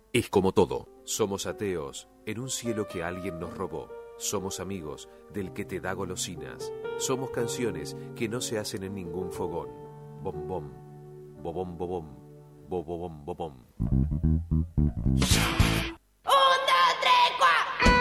Es como todo. Somos ateos en un cielo que alguien nos robó. Somos amigos del que te da golosinas. Somos canciones que no se hacen en ningún fogón. Bom bom, bobom bobom, bobom bobom. 1, 2, 3, 4.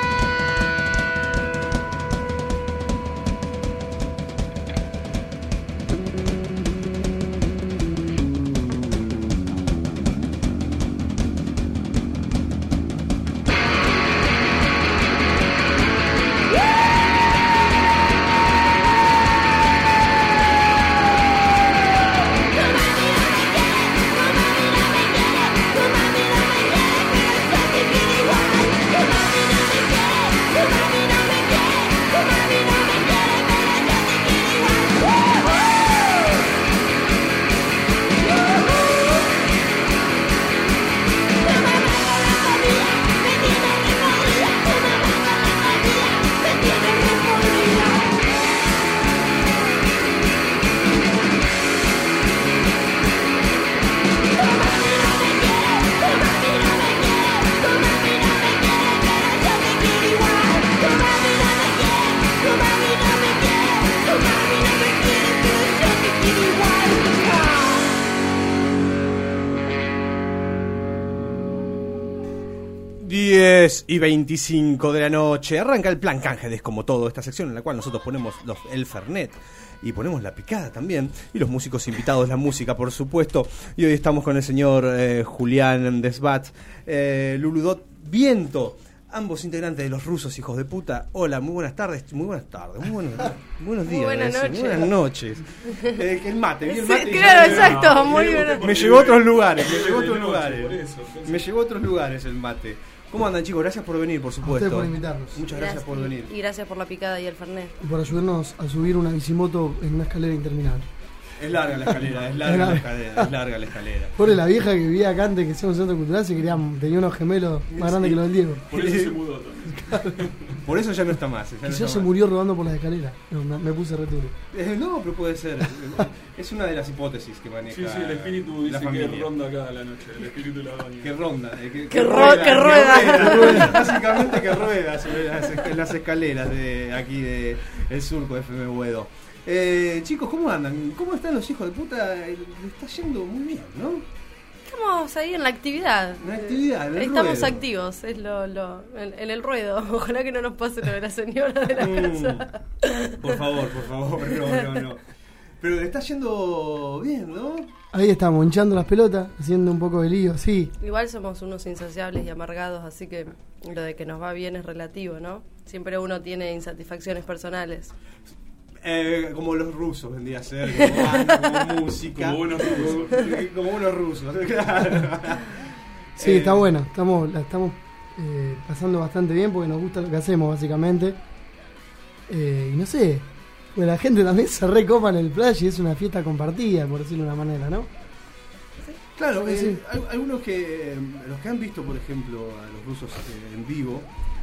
Y 25 de la noche, arranca el Plan Cángeles, como todo, esta sección en la cual nosotros ponemos el Fernet y ponemos la picada también, y los músicos invitados, la música por supuesto, y hoy estamos con el señor Julián Desbat, Luludot Viento, ambos integrantes de Los Rusos Hijos de Puta. Hola, muy buenas tardes, muy buenos días, Buenas buenas noches. El mate, vi el mate. Sí, claro, exacto, muy bien. Me llevó a otros lugares, me llevó a otros lugares el mate. ¿Cómo andan, chicos? Gracias por venir, por supuesto. A usted por invitarnos. Muchas gracias por venir. Y gracias por la picada y el fernet. Y por ayudarnos a subir una bicimoto en una escalera interminable. Es larga la escalera, es larga la escalera. Pobre la vieja que vivía acá antes que sea un centro cultural, tenía unos gemelos más grandes que los del Diego. Por eso se mudó también. Por eso ya no está más. Quizás se murió rodando por las escaleras. No, me puse returo. No, pero puede ser. Es una de las hipótesis que maneja. Sí, el espíritu dice familia. que ronda acá a la noche. El espíritu de la baña. Que ronda. Que rueda. Básicamente que rueda sobre las escaleras de aquí de el surco de FM Buedo. Chicos, ¿cómo andan? ¿Cómo están los hijos de puta? Le está yendo muy bien, ¿no? Estamos ahí en la actividad. En la actividad, en el Estamos ruedo. activos, es en el ruedo. Ojalá que no nos pase lo de la señora de la casa. Por favor, no. Pero le está yendo bien, ¿no? Ahí estamos, hinchando las pelotas, haciendo un poco de lío, sí. Igual somos unos insaciables y amargados, así que lo de que nos va bien es relativo, ¿no? Siempre uno tiene insatisfacciones personales. Como los rusos vendría a ser, como banda, como música. Como buenos rusos. Claro. Sí, está bueno, la estamos pasando bastante bien porque nos gusta lo que hacemos, básicamente. Y no sé, pues la gente también se recopa en el playa y es una fiesta compartida, por decirlo de una manera, ¿no? Claro, Sí. algunos los que han visto, por ejemplo, a los rusos en vivo,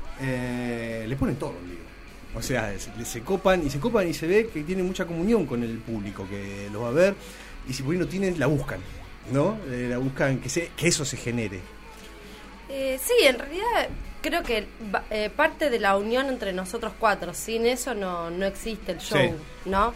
le ponen todo en vivo. O sea, se copan y se ve que tienen mucha comunión con el público que los va a ver, y si por ahí no tienen, la buscan, ¿no? La buscan que eso se genere. Sí, en realidad creo que parte de la unión entre nosotros cuatro, sin eso no existe el show, sí. ¿No?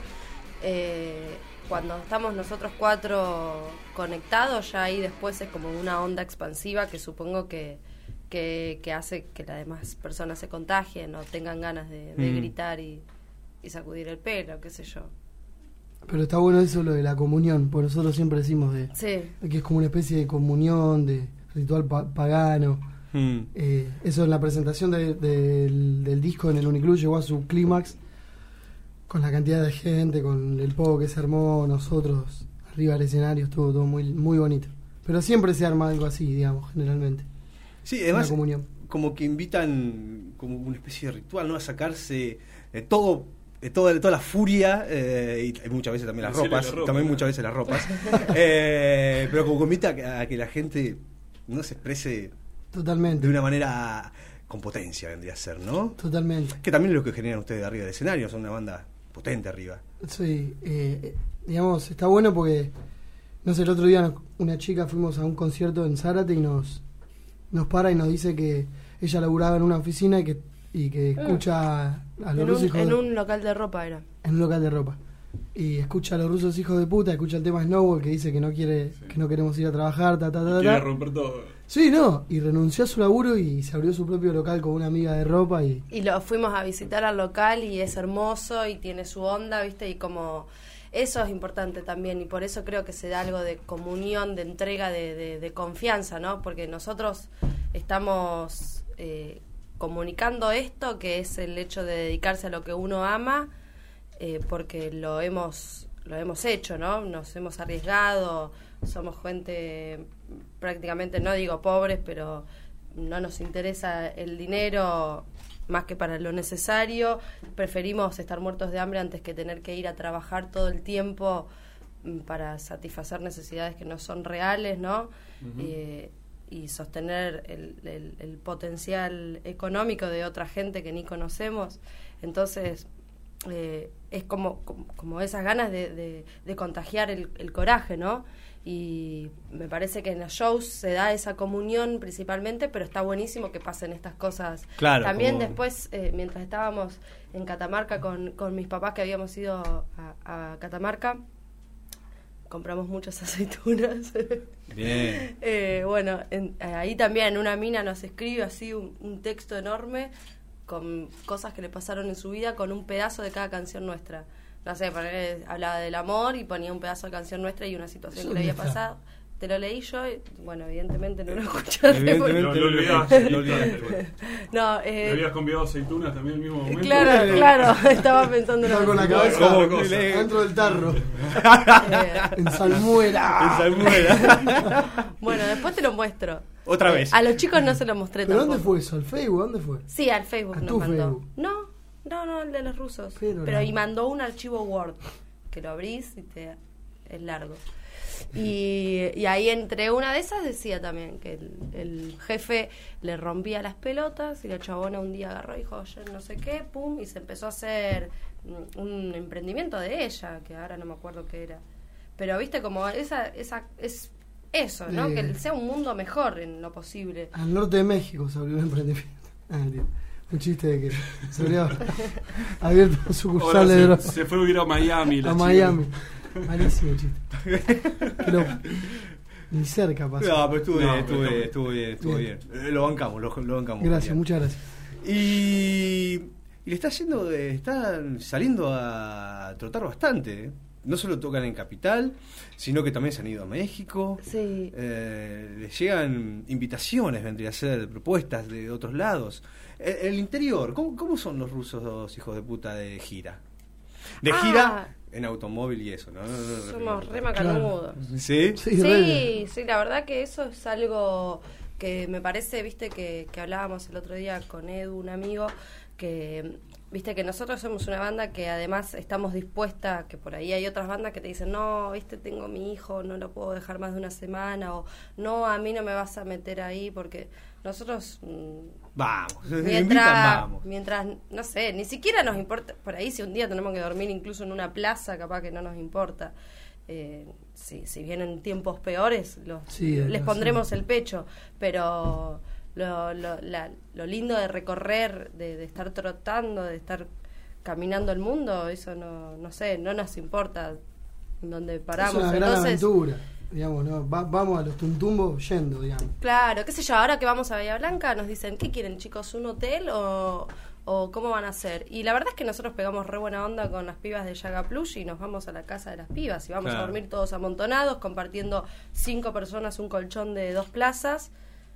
Cuando estamos nosotros cuatro conectados, ya ahí después es como una onda expansiva que supongo que hace que las demás personas se contagien o tengan ganas de gritar y sacudir el pelo, qué sé yo. Pero está bueno eso, lo de la comunión, porque nosotros siempre decimos de que es como una especie de comunión, de ritual pagano. Eso en la presentación del disco en el Uniclub llegó a su clímax, con la cantidad de gente, con el poco que se armó, nosotros arriba del escenario, estuvo todo muy, muy bonito. Pero siempre se arma algo así, digamos, generalmente. Sí, además, como que invitan como una especie de ritual, ¿no? A sacarse toda la furia, y muchas veces también las ropas, muchas veces las ropas, pero como que invita a que la gente no se exprese totalmente de una manera con potencia, vendría a ser, ¿no? Totalmente. Que también es lo que generan ustedes arriba del escenario, son una banda potente arriba. Sí, digamos, está bueno porque, no sé, el otro día una chica fuimos a un concierto en Zárate y nos nos para y nos dice que ella laburaba en una oficina y que escucha a los rusos hijos en un local de ropa era. En un local de ropa. Y escucha a los rusos hijos de puta, escucha el tema Snowball que dice que no quiere, que no queremos ir a trabajar, quiere romper todo. Sí, no, y renunció a su laburo y se abrió su propio local con una amiga de ropa y lo fuimos a visitar al local y es hermoso y tiene su onda, ¿viste? Y como eso es importante también y por eso creo que se da algo de comunión, de entrega, de confianza, ¿no? Porque nosotros estamos comunicando esto, que es el hecho de dedicarse a lo que uno ama, porque lo hemos hecho, ¿no? Nos hemos arriesgado, somos gente prácticamente, no digo pobres, pero no nos interesa el dinero más que para lo necesario. Preferimos estar muertos de hambre antes que tener que ir a trabajar todo el tiempo para satisfacer necesidades que no son reales, ¿no? Uh-huh. Y sostener el potencial económico de otra gente que ni conocemos. Entonces es como esas ganas de contagiar el coraje, ¿no? Y me parece que en los shows se da esa comunión principalmente, pero está buenísimo que pasen estas cosas. Claro, también después, mientras estábamos en Catamarca con mis papás que habíamos ido a Catamarca, compramos muchas aceitunas. Bien. Bueno, ahí también una mina nos escribe así un texto enorme con cosas que le pasaron en su vida con un pedazo de cada canción nuestra. No sé, hablaba del amor y ponía un pedazo de canción nuestra y una situación que le había pasado. Te lo leí yo y, bueno, evidentemente no lo escuchaste. Lo olvidaste. No, ¿Le habías convidado aceitunas también en el mismo momento? Claro, estaba pensando en con la cabeza dentro del tarro. En salmuera. Bueno, después te lo muestro. Otra vez. A los chicos no se lo mostré ¿Pero tampoco. ¿Dónde fue eso? ¿Al Facebook? ¿Dónde fue? Sí, al Facebook ¿A nos tu mandó. Facebook? No, el de los rusos. Pero y mandó un archivo Word que lo abrís y es largo. Y ahí entre una de esas decía también que el jefe le rompía las pelotas y la chabona un día agarró y dijo, oye, no sé qué, pum, y se empezó a hacer un emprendimiento de ella, que ahora no me acuerdo qué era. Pero viste como esa es eso, ¿no? Que sea un mundo mejor en lo posible. Al norte de México se abrió un emprendimiento. Un chiste de que se habría abierto sucursales de drogas. Se fue a vivir a Miami. A Miami. Malísimo chiste. Pero ni cerca pasó. No, pero estuvo bien. Lo bancamos. Gracias, muchas gracias. Y le está están saliendo a trotar bastante, ¿eh? No solo tocan en Capital, sino que también se han ido a México. Sí. Les llegan invitaciones, vendría a ser propuestas de otros lados. El interior, ¿cómo son los rusos hijos de puta de gira? Gira en automóvil y eso, ¿no? Somos re macanudos. ¿Sí? Sí, la verdad que eso es algo que me parece, viste, que hablábamos el otro día con Edu, un amigo, que viste que nosotros somos una banda que además estamos dispuestas, que por ahí hay otras bandas que te dicen, no, viste, tengo mi hijo, no lo puedo dejar más de una semana, o no, a mí no me vas a meter ahí, porque nosotros vamos, mientras, no sé, ni siquiera nos importa, por ahí si un día tenemos que dormir incluso en una plaza, capaz que no nos importa. Si vienen tiempos peores, les pondremos el pecho, pero lo lindo de recorrer, de estar trotando, de estar caminando el mundo, eso no sé, no nos importa donde paramos. Es una gran aventura, digamos, ¿no? Vamos a los tuntumbos yendo, digamos. Claro, qué sé yo, ahora que vamos a Bahía Blanca nos dicen, ¿qué quieren, chicos? ¿Un hotel o cómo van a hacer? Y la verdad es que nosotros pegamos re buena onda con las pibas de Yaga Plus y nos vamos a la casa de las pibas y vamos a dormir todos amontonados, compartiendo 5 personas un colchón de 2 plazas.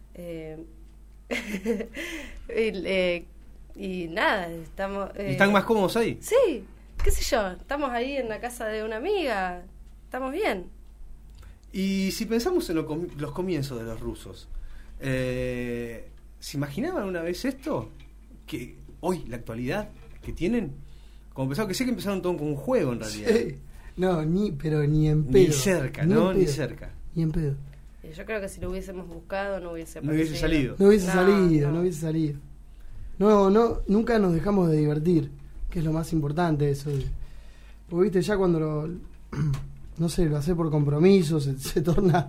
Y nada, estamos... ¿Están más cómodos ahí? Sí, qué sé yo, estamos ahí en la casa de una amiga, estamos bien. Y si pensamos en los comienzos de los rusos, ¿se imaginaban una vez esto? Que hoy, la actualidad que tienen, como pensaban, que sé que empezaron todo con un juego en realidad. Sí. No, pero ni en pedo. Ni cerca, ¿no? Ni cerca. Ni en pedo. Yo creo que si lo hubiésemos buscado no hubiese salido. No hubiese salido. No, nunca nos dejamos de divertir, que es lo más importante eso. Porque viste, ya cuando no sé, lo hace por compromiso, se torna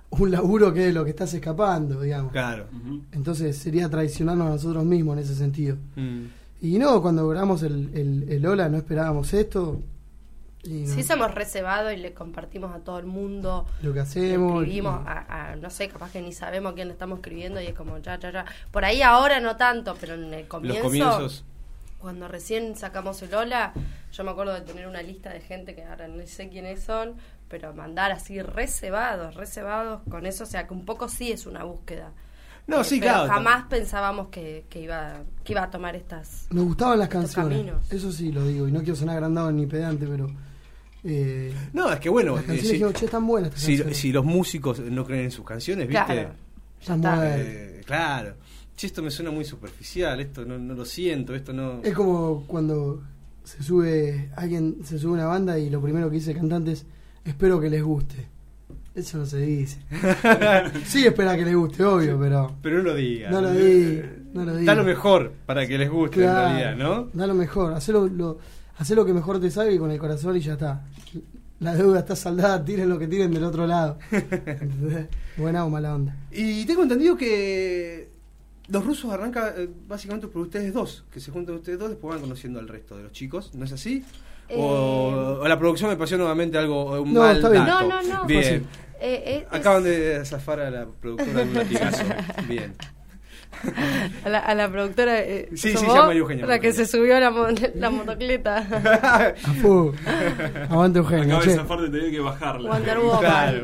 un laburo que es lo que estás escapando, digamos. Claro. Entonces sería traicionarnos a nosotros mismos en ese sentido. Y no, cuando grabamos el Hola no esperábamos esto. Y no. Sí, somos reservados y le compartimos a todo el mundo lo que hacemos. Escribimos no sé, capaz que ni sabemos a quién le estamos escribiendo y es como ya. Por ahí ahora no tanto, pero en el comienzo, los comienzos. Cuando recién sacamos el Hola, yo me acuerdo de tener una lista de gente que ahora no sé quiénes son, pero mandar así reservados con eso, o sea que un poco sí es una búsqueda. No, sí, pero claro. jamás pensábamos que iba a tomar estas. Nos gustaban las canciones, caminos. eso sí lo digo, y no quiero sonar agrandado ni pedante, pero no, es que bueno, las canciones dijimos, che, están buenas estas canciones. Si los músicos no creen en sus canciones, ¿viste? Claro, ya está. Claro. Che, esto me suena muy superficial, esto no lo siento, esto no... Es como cuando alguien se sube a una banda y lo primero que dice el cantante es espero que les guste. Eso no se dice. Sí, espera que les guste, obvio, pero no lo diga. No lo diga. Da lo mejor para que les guste, claro, en realidad, ¿no? Da lo mejor, hacé lo que mejor te salga y con el corazón y ya está. La deuda está saldada, tiren lo que tiren del otro lado. Buena o mala onda. Y tengo entendido que los rusos arrancan básicamente por ustedes dos, que se juntan ustedes dos, después van conociendo al resto de los chicos, ¿no es así? O la producción me pasó nuevamente algo, un mal está bien. dato. No. Bien. Acaban de zafar a la productora de un latigazo. Bien. A la productora sí, se llama Eugenia. La que se subió a la motocleta. Aguante Eugenia. Acaba de zafar de tener que bajarla. Wonder Woman. Claro.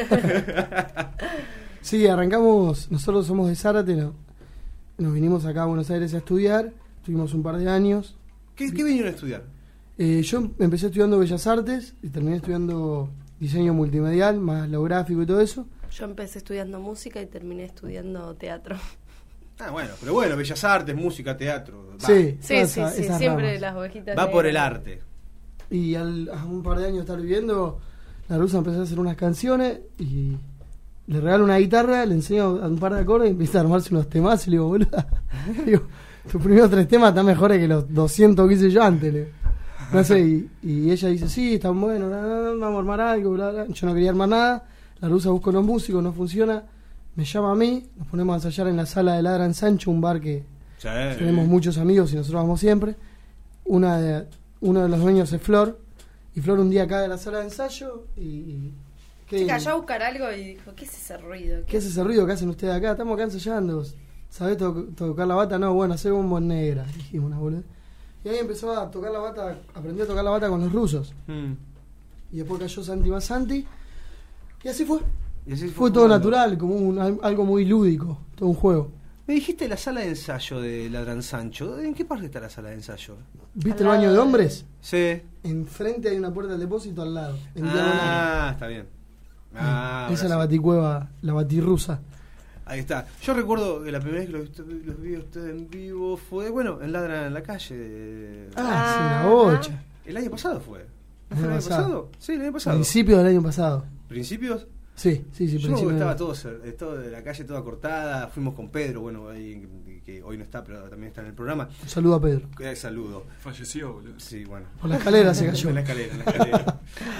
Sí, arrancamos, nosotros somos de Zárate, nos vinimos acá a Buenos Aires a estudiar, estuvimos un par de años. ¿Qué vinieron a estudiar? Yo empecé estudiando Bellas Artes y terminé estudiando diseño multimedial, más lo gráfico y todo eso. Yo empecé estudiando música y terminé estudiando teatro. Bueno, pero bueno, Bellas Artes, música, teatro. Sí, siempre las ovejitas. Va por el arte. Y a un par de años de estar viviendo, la rusa empezó a hacer unas canciones y le regalo una guitarra, le enseño un par de acordes y empieza a armarse unos temas y le digo, boluda, tus primeros 3 temas están mejores que los 200 que hice yo antes. No sé, y ella dice, sí, están buenos, vamos a armar algo, bla, bla. Yo no quería armar nada, la rusa busca unos músicos, no funciona, me llama a mí, nos ponemos a ensayar en la sala de Ladran Sancho, un bar que tenemos muchos amigos y nosotros vamos siempre. Uno de los dueños es Flor, y Flor un día cae de la sala de ensayo y se cayó a buscar algo y dijo, ¿qué es ese ruido? ¿Qué es ese ruido que hacen ustedes acá? Estamos acá ensayando. ¿Sabés tocar la bata? No, bueno, hacer un buen negra, dijimos una boluda. Y ahí empezó a tocar la bata, aprendió a tocar la bata con los rusos. Y después cayó Santi más Santi. Y así fue. Fue todo natural, como algo muy lúdico, todo un juego. Me dijiste la sala de ensayo de Ladran Sancho. ¿En qué parte está la sala de ensayo? ¿Viste el baño de hombres? Sí. Enfrente hay una puerta del depósito al lado. Está bien. Esa es la baticueva, la batirrusa. Ahí está. Yo recuerdo que la primera vez que los vi a ustedes en vivo fue, en Ladran en la calle. Sí, la bocha. El año pasado fue. ¿No fue el año pasado? Sí, el año pasado. Principios del año pasado. ¿Principios? Sí. Yo estaba todo de la calle toda cortada. Fuimos con Pedro, ahí, que hoy no está, pero también está en el programa. Un saludo a Pedro. Saludo. Falleció, boludo. Sí, bueno. Por la escalera se cayó. En la escalera.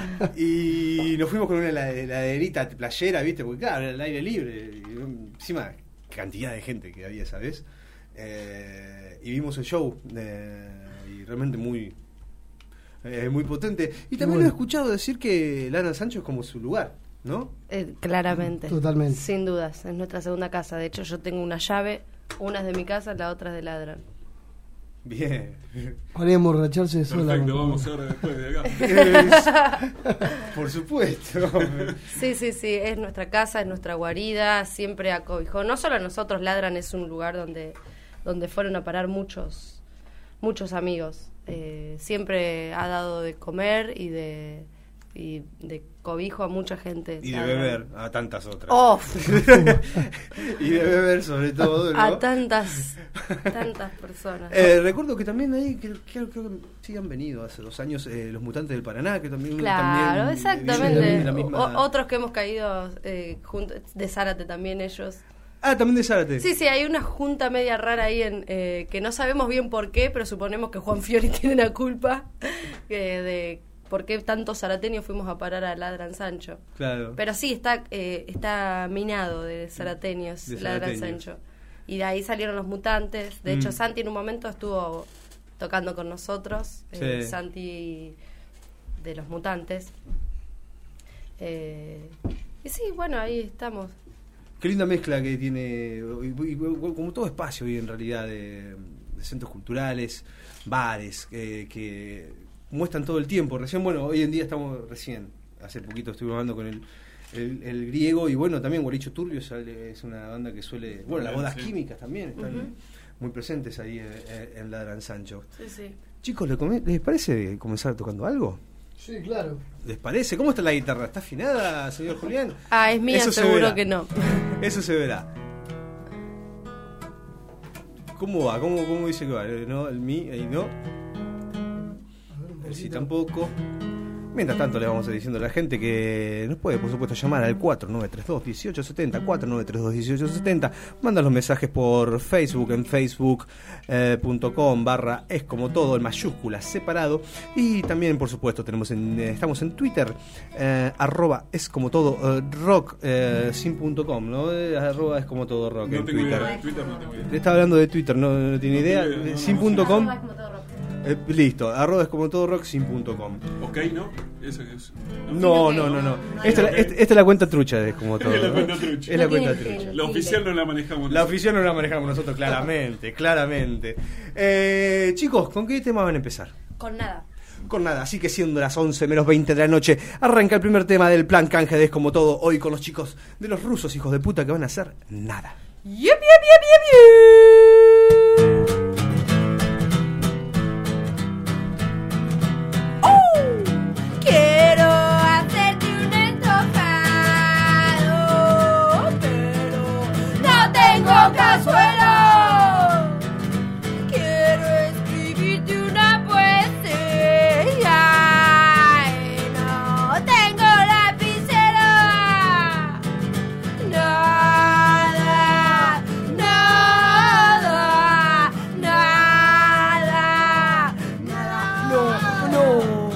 Y nos fuimos con una heladerita playera, ¿viste? Porque claro, era el aire libre. Y encima, cantidad de gente que había, ¿sabes? Y vimos el show. Y realmente muy potente. Y también lo he escuchado decir que Ladran Sancho es como su lugar, ¿no? Claramente. Totalmente. Sin dudas. Es nuestra segunda casa. De hecho, yo tengo una llave. Una es de mi casa, la otra es de Ladran. Bien. Podría emborracharse sola. Perfecto, vamos ahora después de acá. Por supuesto. Sí. Es nuestra casa, es nuestra guarida. Siempre acobijó. No solo a nosotros, Ladran es un lugar donde fueron a parar muchos amigos. Siempre ha dado de comer y de cobijo a mucha gente. Y de beber a tantas otras. Y de beber sobre todo, ¿no? A tantas personas. Recuerdo que también ahí creo que sí han venido hace 2 años los Mutantes del Paraná, que también claro, exactamente. De la misma... Otros que hemos caído juntos, de Zárate también ellos. También de Zárate. Sí, hay una junta media rara ahí que no sabemos bien por qué, pero suponemos que Juan Fiori tiene la culpa por qué tantos zarateños fuimos a parar a Ladran Sancho. Claro. Pero sí, está minado de zarateños, Ladran Sancho. Y de ahí salieron los Mutantes. De hecho, Santi en un momento estuvo tocando con nosotros. Santi de los Mutantes. Y sí, bueno, ahí estamos. Qué linda mezcla que tiene, como todo espacio hoy en realidad, de centros culturales, bares, que muestran todo el tiempo. Hoy en día hace poquito estuvimos hablando con el griego, y bueno, también Guaricho Turbio es una banda que suele... Bueno, las bodas químicas también están muy presentes ahí en Ladran Sancho. Sí. Chicos, ¿les parece comenzar tocando algo? Sí, claro. ¿Les parece? ¿Cómo está la guitarra? ¿Está afinada, señor Julián? Es mía, seguro que no. Eso se verá. ¿Cómo va? ¿Cómo dice que va? ¿No? El mi, el no. El sí tampoco. Mientras tanto, le vamos a ir diciendo a la gente que nos puede, por supuesto, llamar al 4932-1870, 4932-1870. Manda los mensajes por Facebook, en facebook.com/es como todo, en mayúsculas, separado. Y también, por supuesto, estamos en Twitter, @es como todo rock, sin.com, ¿no? @es como todo rock no en tengo Twitter. idea, Twitter no tengo idea. Le está hablando de Twitter, no tiene idea. Sin.com. Listo, @es como todo rock, sin.com. Ok, ¿no? Eso es. No. Esta es la cuenta trucha de como todo. Es la cuenta trucha. Es la cuenta trucha. La oficial no la manejamos La oficial no la manejamos nosotros, claramente. Chicos, ¿con qué tema van a empezar? Con nada. Con nada, así que siendo las 11:20 de la noche, arranca el primer tema del plan canje de Es como todo, hoy con los chicos de los rusos, hijos de puta, que van a hacer nada. ¡Yup! Quiero hacerte un estofado, pero no tengo cazuela. Quiero escribirte una poesía y no tengo lapicera. Nada. No.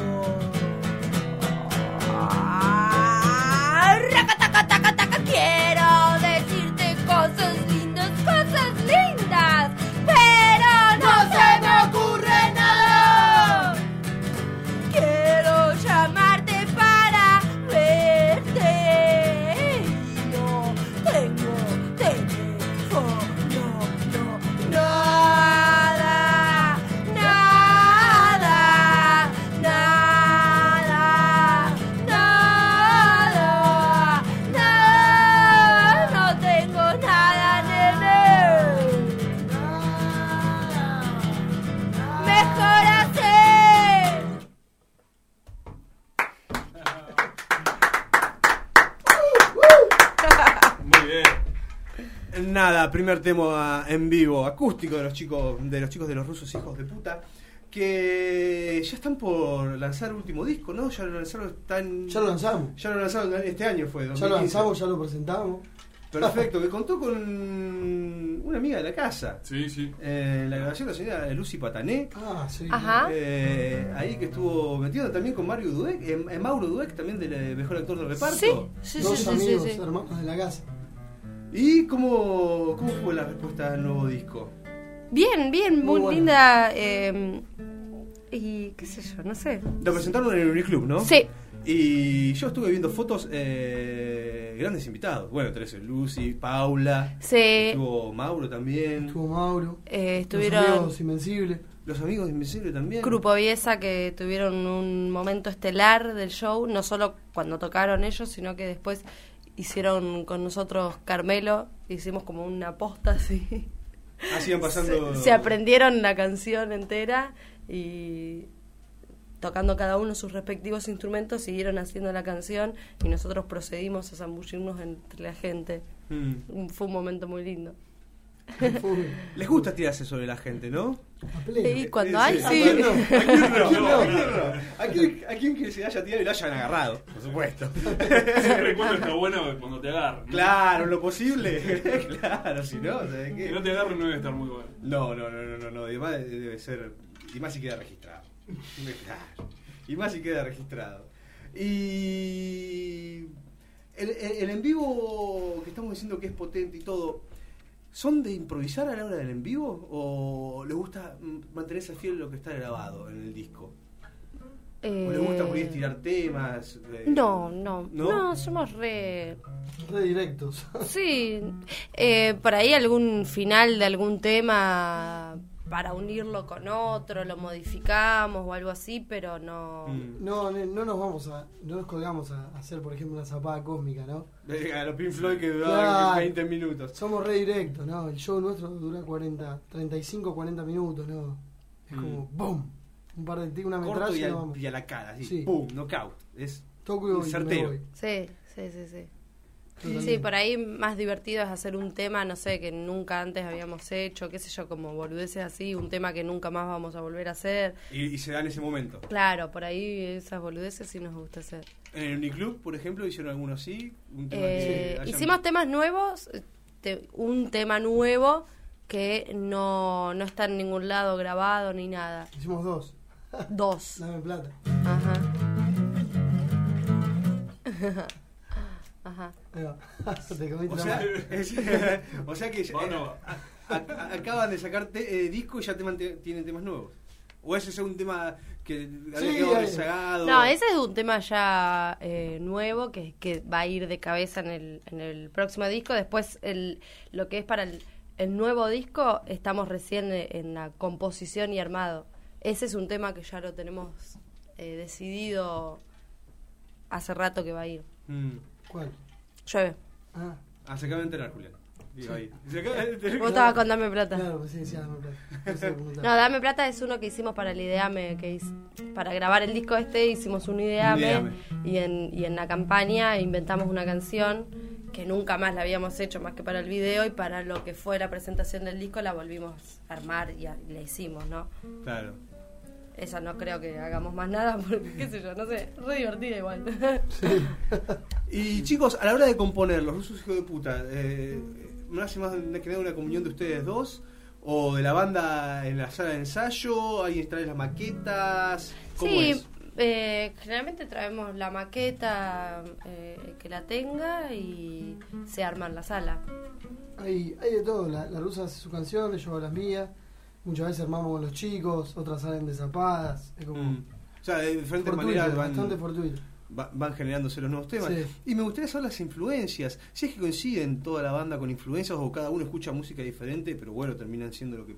Quiero decirte cosas lindas, pero no se me ocurre nada. Quiero llamarte para verte y no tengo teléfono. No tengo nada, nene. Mejor hacer. Muy bien. Nada, primer tema en vivo, acústico de los chicos de los rusos, hijos de puta, que ya están por lanzar último disco, ¿no? Ya lo lanzaron, Ya lo lanzamos. Ya lo lanzaron este año, fue 2015. Ya lo lanzamos, ya lo presentamos. Perfecto, que contó con una amiga de la casa. Sí. La grabación, la señora Lucy Patané. Sí. Ajá. Ahí que estuvo metido también con Mario Dueck, Mauro Dueck, también del mejor actor de reparto. Sí. Dos amigos, hermanos de la casa. ¿Y cómo fue la respuesta al nuevo disco? Bien, muy bueno. linda. Y qué sé yo, no sé. Lo presentaron en el Uniclub, ¿no? Sí. Y yo estuve viendo fotos, grandes invitados. Bueno, tenés Lucy, Paula. Sí. Estuvo Mauro también. Estuvo Mauro. Estuvieron Los amigos Invencibles. Los amigos de Invencible también. Grupo Viesa, que tuvieron un momento estelar del show, no solo cuando tocaron ellos, sino que después hicieron con nosotros Carmelo, hicimos como una posta así. Así iban pasando. Se aprendieron la canción entera y tocando cada uno sus respectivos instrumentos siguieron haciendo la canción y nosotros procedimos a zambullirnos entre la gente. Fue un momento muy lindo. Les gusta tirarse sobre la gente, ¿no? Y cuando hay, sí. ¿A quién que se haya tirado y lo hayan agarrado? Por supuesto. Siempre cuando está bueno cuando te agarran, ¿no? Claro, lo posible. Claro, si no, ¿sabes qué? Que no te agarren no debe estar muy bueno. No. Además debe ser. Y más si queda registrado. Claro. Y más si queda registrado. Y el en vivo que estamos diciendo que es potente y todo, ¿son de improvisar a la hora del en vivo o les gusta mantenerse fiel a lo que está grabado en el disco? ¿O les gusta por ahí estirar temas? No, somos re directos. Sí, por ahí algún final de algún tema para unirlo con otro, lo modificamos o algo así, pero no... No nos colgamos a hacer, por ejemplo, una zapada cósmica, ¿no? A los Pink Floyd que duraban 20 minutos. Somos re directos, ¿no? El show nuestro dura 35, 40 minutos, ¿no? Es como ¡boom! Un par de una metralla y a la cara, así, sí. ¡Pum! Knockout. Es toco y certero. Sí. Sí, por ahí más divertido es hacer un tema, no sé, que nunca antes habíamos hecho, qué sé yo, como boludeces así, un tema que nunca más vamos a volver a hacer. Y se da en ese momento. Claro, por ahí esas boludeces sí nos gusta hacer. ¿En el Uniclub, por ejemplo, hicieron alguno así? ¿Un tema hicimos temas nuevos, un tema nuevo que no está en ningún lado grabado ni nada. Hicimos 2. 2. Dame plata. Ajá. Te o sea que acaban de sacar disco y ya tienen temas nuevos. ¿O ese es un tema que había quedado rezagado? No, ese es un tema ya nuevo que va a ir de cabeza en el próximo disco. Después lo que es para el nuevo disco estamos recién en la composición y armado. Ese es un tema que ya lo tenemos decidido hace rato que va a ir. ¿Cuál? Llueve. Se acaba de enterar, Julián. Sí. Vos estabas con Dame Plata. Claro, sí, Dame Plata. No, Dame Plata es uno que hicimos para el Ideame, para grabar el disco hicimos un Ideame. Y en la campaña inventamos una canción que nunca más la habíamos hecho más que para el video, y para lo que fue la presentación del disco la volvimos a armar y la hicimos, ¿no? Claro. Esa no creo que hagamos más nada porque, qué sé yo, no sé, re divertida igual. Sí. Y chicos, a la hora de componer, los rusos hijos de puta, ¿no hace más que nada una comunión de ustedes dos? ¿O de la banda en la sala de ensayo? ¿Alguien trae las maquetas? ¿Cómo es? Generalmente traemos la maqueta que la tenga y se arma en la sala. Hay de todo, la rusa hace su canción, yo hago las mías. Muchas veces armamos con los chicos, otras salen de zapadas. Es como o sea, de diferentes maneras bastante fortuito. Van generándose los nuevos temas. Sí. Y me gustaría saber las influencias. Si es que coinciden toda la banda con influencias o cada uno escucha música diferente, pero bueno, terminan siendo lo que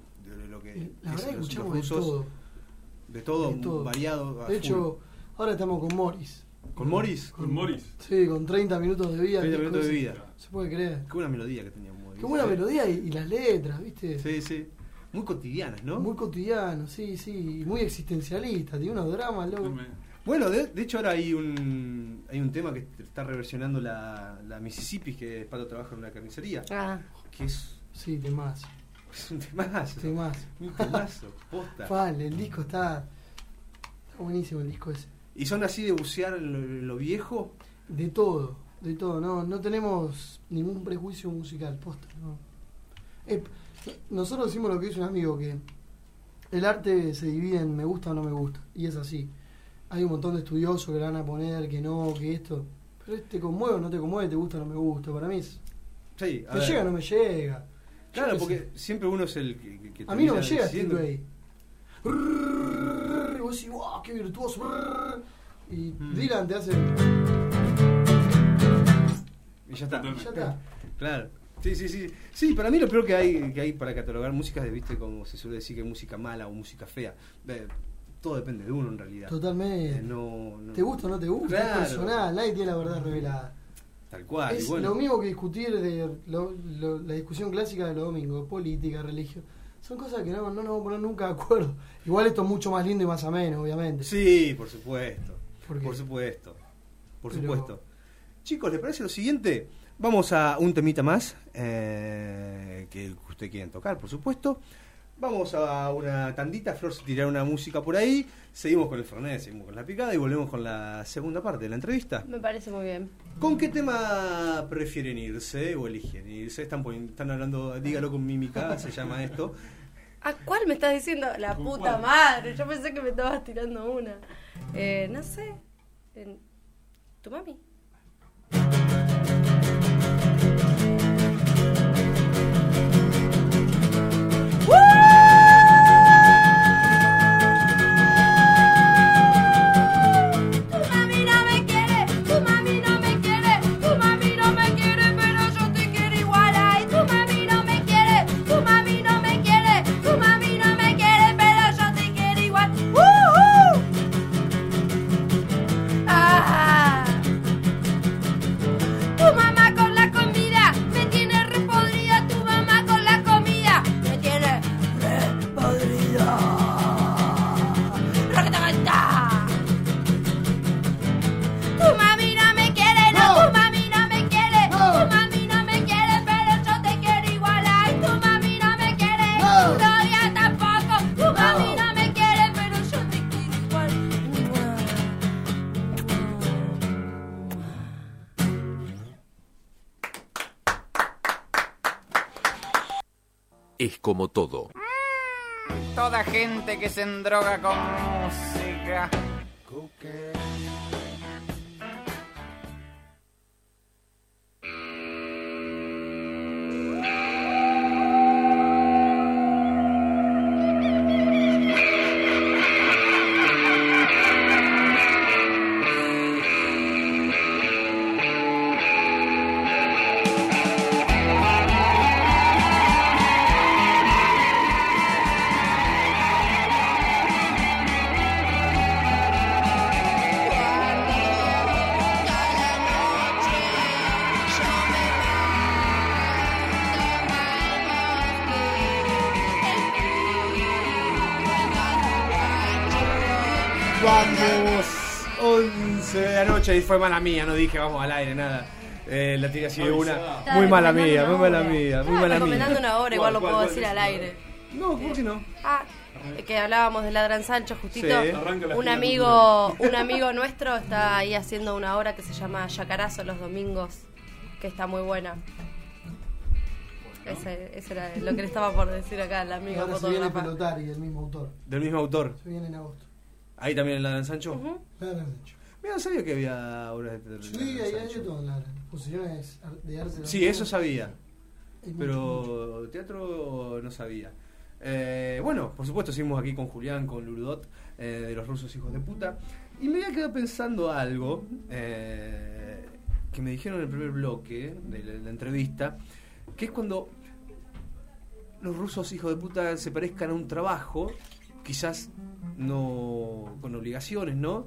la verdad los escuchamos rusos. De todo. Variado. De hecho, ahora estamos con Morris. ¿Con Morris? ¿Con Morris? Sí, con 30 minutos de vida. 30 minutos de vida. Se puede creer. Qué buena melodía que tenía Morris. Qué buena melodía y las letras, ¿viste? Sí. Muy cotidianas, ¿no? Muy cotidianas, sí. Muy existencialistas. Tiene unos dramas, loco. Bueno, de hecho ahora hay un tema que está reversionando la Mississippi, que Pato trabaja en una carnicería. Que es... Sí, temazo. Es un temazo. Un temazo, posta. El disco está buenísimo, el disco ese. ¿Y son así de bucear en lo viejo? De todo. No tenemos ningún prejuicio musical, posta, ¿no? Nosotros decimos lo que dice un amigo, que el arte se divide en me gusta o no me gusta, y es así. Hay un montón de estudiosos que le van a poner que no, que esto, pero te conmueve o no te conmueve, te gusta o no me gusta, para mí es... Sí, ¿Me llega o no me llega? Claro, porque siempre uno es el que a mí no me llega Steve Vai. Y vos decís, wow, qué virtuoso. Y Dylan te hace... Y ya está. Está. Claro. Sí, para mí lo peor que hay para catalogar música es, viste, como se suele decir que música mala o música fea. Todo depende de uno en realidad. Totalmente. No, ¿te gusta o no te gusta? Claro. Es personal, nadie tiene la verdad revelada. Tal cual. Es lo mismo que discutir la discusión clásica de los domingos, política, religión. Son cosas que no nos vamos a poner nunca de acuerdo. Igual esto es mucho más lindo y más ameno, obviamente. Sí, por supuesto. Por supuesto. Chicos, ¿les parece lo siguiente? Vamos a un temita más que ustedes quieren tocar, por supuesto. Vamos a una tandita, Flor se tirará una música por ahí. Seguimos con el Fernet, seguimos con la picada y volvemos con la segunda parte de la entrevista. Me parece muy bien. ¿Con qué tema prefieren irse o eligen irse? Están hablando, dígalo con mímica, se llama esto. ¿A cuál me estás diciendo? La puta madre. Yo pensé que me estabas tirando una. No sé. ¿Tu mami? Es como todo. Toda gente que se endroga con música. Vamos, 11 de la noche y fue mala mía, no dije vamos al aire, nada. La tiré así de una. Muy mala mía, muy mala mía, muy mala mía. Recomendando una obra, igual lo puedo decir al aire. No, ¿por qué no? Que hablábamos de Ladran Sancho, justito. Sí. Un amigo nuestro está ahí haciendo una obra que se llama Yacarazo los domingos, que está muy buena. Ese era lo que le estaba por decir acá al amigo. Ahora se viene Pelotari, el mismo autor. Del mismo autor. Se viene en agosto. ¿Ahí también en Ladran Sancho? Ladran Sancho. Mira, no sabía que había obras de teatro. Sí, hay de todo en las posiciones de arte. Sí, eso sabía. Pero teatro no sabía. Bueno, por supuesto, seguimos aquí con Julián, con Lurudot, de Los Rusos Hijos de Puta. Y me había quedado pensando algo que me dijeron en el primer bloque de la entrevista, que es cuando los rusos hijos de puta se parezcan a un trabajo, quizás no con obligaciones, ¿no?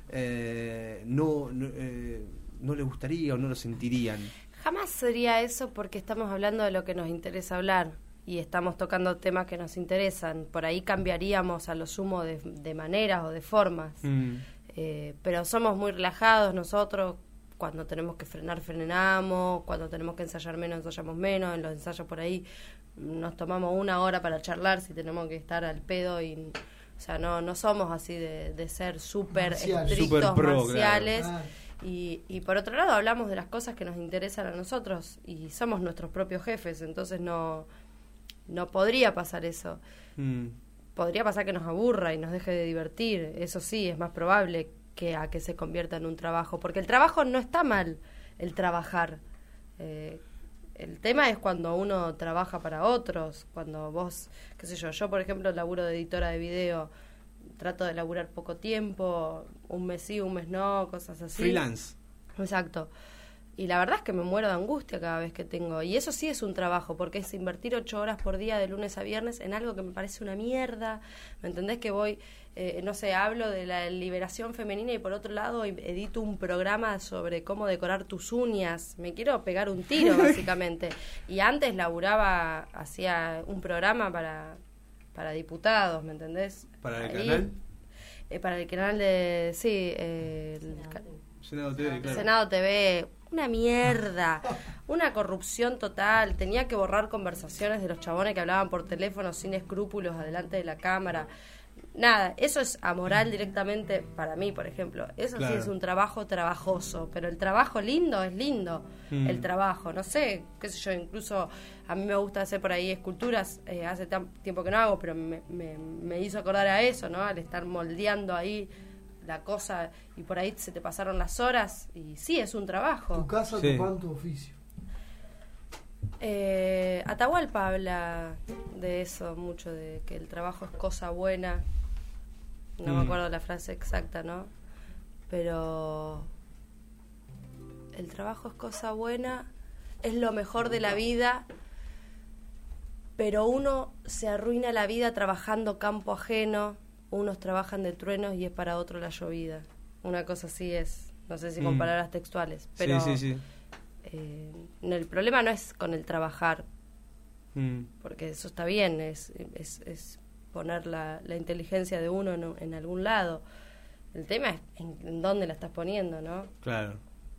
No le gustaría o no lo sentirían. Jamás sería eso porque estamos hablando de lo que nos interesa hablar y estamos tocando temas que nos interesan. Por ahí cambiaríamos a lo sumo de maneras o de formas. Pero somos muy relajados nosotros. Cuando tenemos que frenar, frenamos. Cuando tenemos que ensayar menos, ensayamos menos. En los ensayos por ahí nos tomamos 1 hora para charlar si tenemos que estar al pedo. O sea, no somos así de ser súper estrictos, marciales. Claro. Y por otro lado hablamos de las cosas que nos interesan a nosotros y somos nuestros propios jefes, entonces no podría pasar eso. Podría pasar que nos aburra y nos deje de divertir, eso sí, es más probable que a que se convierta en un trabajo, porque el trabajo no está mal, el trabajar. El tema es cuando uno trabaja para otros, cuando vos, qué sé yo por ejemplo laburo de editora de video, trato de laburar poco tiempo, un mes sí, un mes no, cosas así. Freelance. Exacto. Y la verdad es que me muero de angustia cada vez que tengo. Y eso sí es un trabajo, porque es invertir 8 horas por día de lunes a viernes en algo que me parece una mierda. ¿Me entendés? Que voy, no sé, hablo de la liberación femenina y por otro lado edito un programa sobre cómo decorar tus uñas. Me quiero pegar un tiro, básicamente. Y antes laburaba, hacía un programa para diputados, ¿me entendés? ¿Para el canal? Para el canal de... Sí, Senado TV, claro. Senado TV, una mierda, una corrupción total. Tenía que borrar conversaciones de los chabones que hablaban por teléfono sin escrúpulos adelante de la cámara. nada, eso es amoral directamente para mí, por ejemplo. Eso claro. sí es un trabajo trabajoso, pero el trabajo lindo es lindo. El trabajo, no sé, qué sé yo, incluso a mí me gusta hacer por ahí esculturas, hace tiempo que no hago, pero me hizo acordar a eso, ¿no? Al estar moldeando ahí la cosa y por ahí se te pasaron las horas y sí, es un trabajo. Tu casa, Sí. tu pan, tu oficio. Atahualpa habla de eso mucho, de que el trabajo es cosa buena. No me acuerdo la frase exacta, ¿no? Pero el trabajo es cosa buena, es lo mejor de la vida, pero uno se arruina la vida trabajando campo ajeno, unos trabajan de truenos y es para otro la llovida. Una cosa así es, no sé si con palabras textuales, pero Sí. el problema no es con el trabajar, porque eso está bien, es poner la inteligencia de uno en algún lado. El tema es en dónde la estás poniendo, ¿no? Claro.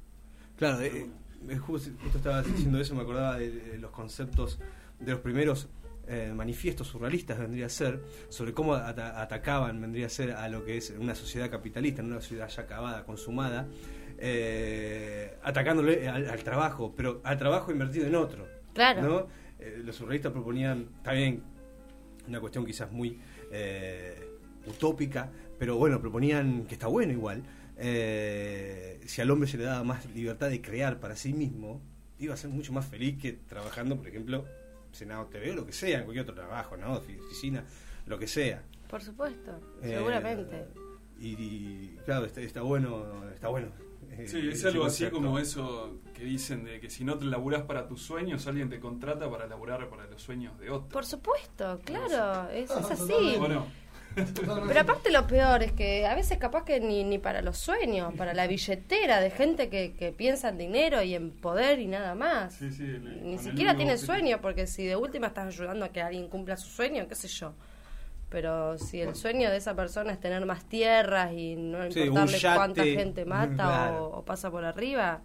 Justo estaba diciendo eso, me acordaba de los conceptos de los primeros manifiestos surrealistas, vendría a ser, sobre cómo atacaban, vendría a ser, a lo que es una sociedad capitalista, en una sociedad ya acabada, consumada, atacándole al trabajo, pero al trabajo invertido en otro. Claro. ¿No? Los surrealistas proponían, también una cuestión quizás muy utópica, pero bueno, proponían que está bueno igual, si al hombre se le daba más libertad de crear para sí mismo, iba a ser mucho más feliz que trabajando, por ejemplo, Senado TV o lo que sea, en cualquier otro trabajo, ¿no? Oficina, lo que sea. Por supuesto, seguramente. Y claro, está bueno. Sí, es algo así como eso que dicen de que si no te laburás para tus sueños, alguien te contrata para laburar para los sueños de otros. Por supuesto, claro, es así. ¿O no? Pero aparte lo peor es que a veces capaz que ni para los sueños, para la billetera de gente que piensa en dinero y en poder y nada más. Sí, Ni siquiera tiene sueño, porque si de última estás ayudando a que alguien cumpla su sueño, qué sé yo. Pero si el sueño de esa persona es tener más tierras y no importarle cuánta gente mata claro. o pasa por arriba.